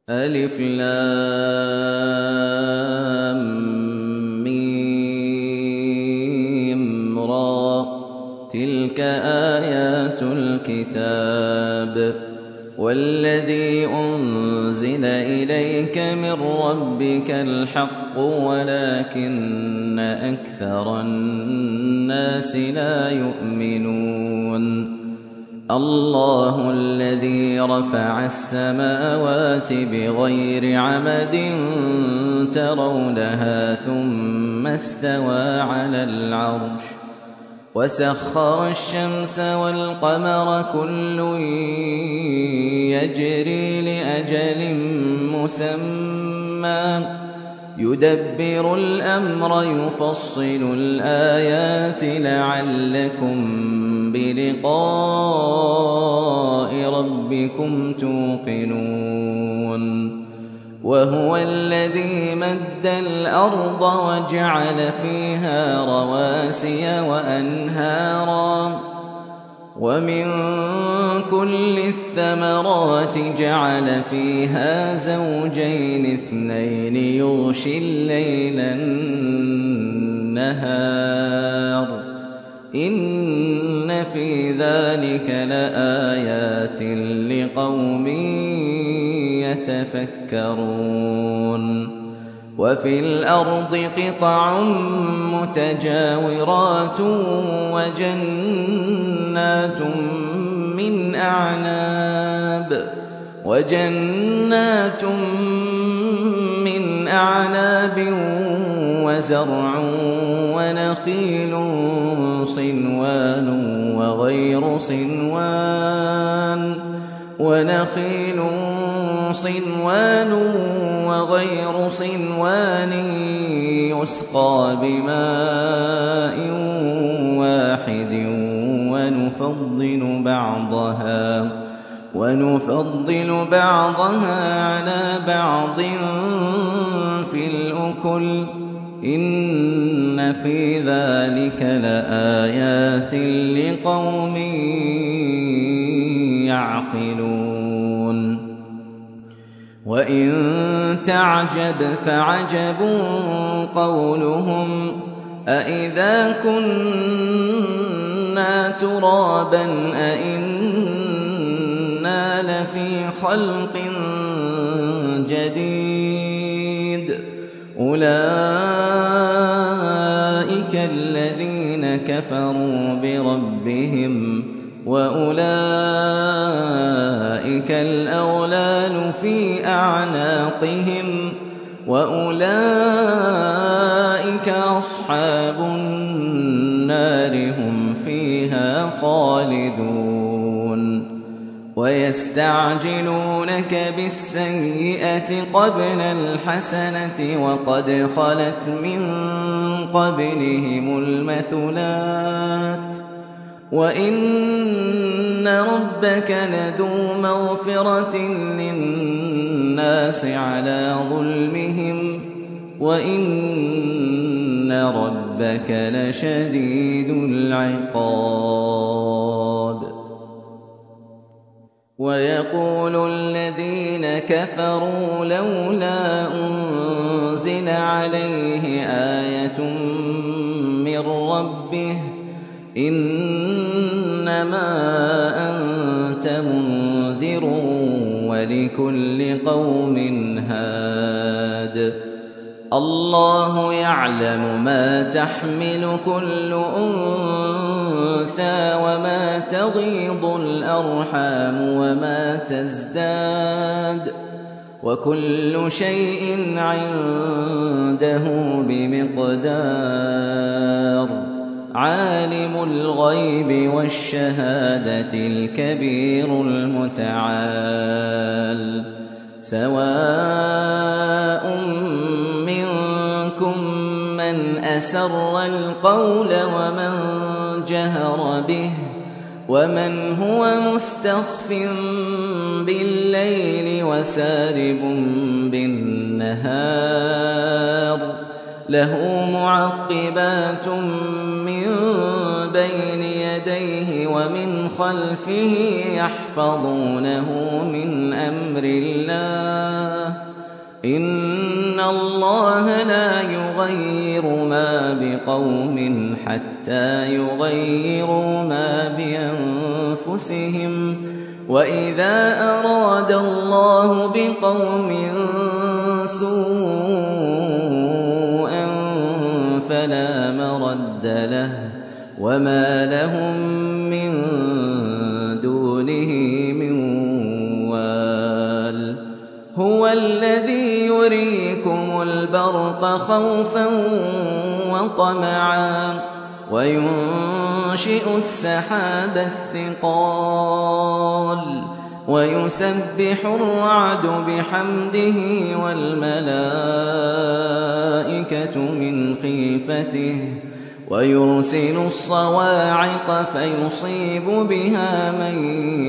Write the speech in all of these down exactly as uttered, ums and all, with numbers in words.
ألف لام ميم را تلك آيات الكتاب والذي أنزل إليك من ربك الحق ولكن أكثر الناس لا يؤمنون الله الذي رفع السماوات بغير عمد ترونها ثم استوى على العرش وسخر الشمس والقمر كل يجري لأجل مسمى يدبر الأمر يفصل الآيات لعلكم بلقاء ربكم توقنون وهو الذي مد الأرض وجعل فيها رواسي وأنهارا ومن كل الثمرات جعل فيها زوجين اثنين يغشي الليل النهار إن في ذلك لآيات لقوم يتفكرون وفي الأرض قطع متجاورات وجنات من أعناب وجنات من أعناب وزرع ونخيل صنوان وغير صنوان ونخيل صنوان وغير صنوان يسقى بماء واحد ونفضل بعضها ونفضل بعضها على بعض في الأكل إن في ذلك لآيات لقوم يعقلون وإن تعجب فعجب قولهم أإذا كنا ترابا أإنا لفي خلق جديد أولئك الذين كفروا بربهم وأولئك الأغلال في أعناقهم وأولئك أصحاب النار هم فيها خالدون ويستعجلونك بالسيئة قبل الحسنة وقد خلت من قبلهم المثلات وإن ربك لذو مغفرة للناس على ظلمهم وإن ربك لشديد العقاب ويقول الذين كفروا لولا أنزل عليه آية من ربه إنما أنت منذر ولكل قوم هاد الله يعلم ما تحمل كل أنثى وما تغيض الأرحام وما تزداد وكل شيء عنده بمقدار عالم الغيب والشهادة الكبير المتعال سواء منكم من أسر القول ومن جهر به ومن هو مستخف بالليل وسارب بالنهار له معقبات من بين يديه ومن خلفه يحفظونه من أمر الله إن الله لا يغير ما بقوم حتى يغيروا ما بأنفسهم وإذا أراد الله بقوم سوءا فلا مرد له وما لهم من دونه من وال هو الذي يريكم البرق خوفا وطمعا وينشئ السحاب الثقال ويسبح الرعد بحمده والملائكة من خيفته ويرسل الصواعق فيصيب بها من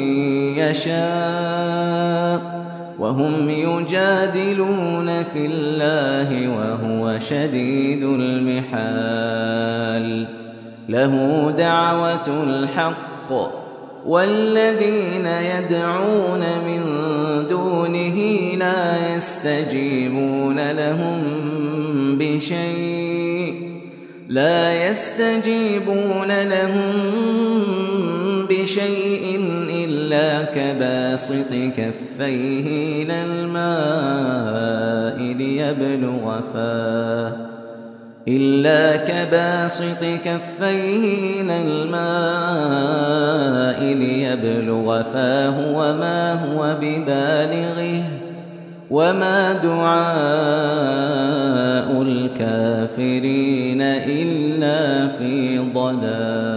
يشاء وهم يجادلون في الله وهو شديد المحال له دعوة الحق والذين يدعون من دونه لا يستجيبون لهم بشيء لا يستجيبون لهم بشيء إلا كباسط كفيه إلى الماء ليبلغ فاه إلا كباسط كفيه إلى الماء ليبلغ فاه وما هو ببالغه وما دعاء الكافرين إلا في ضلال.